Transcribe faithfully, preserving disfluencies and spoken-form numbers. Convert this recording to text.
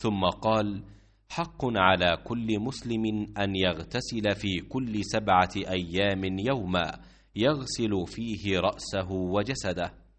ثم قال: حق على كل مسلم أن يغتسل في كل سبعة أيام يوما يغسل فيه رأسه وجسده.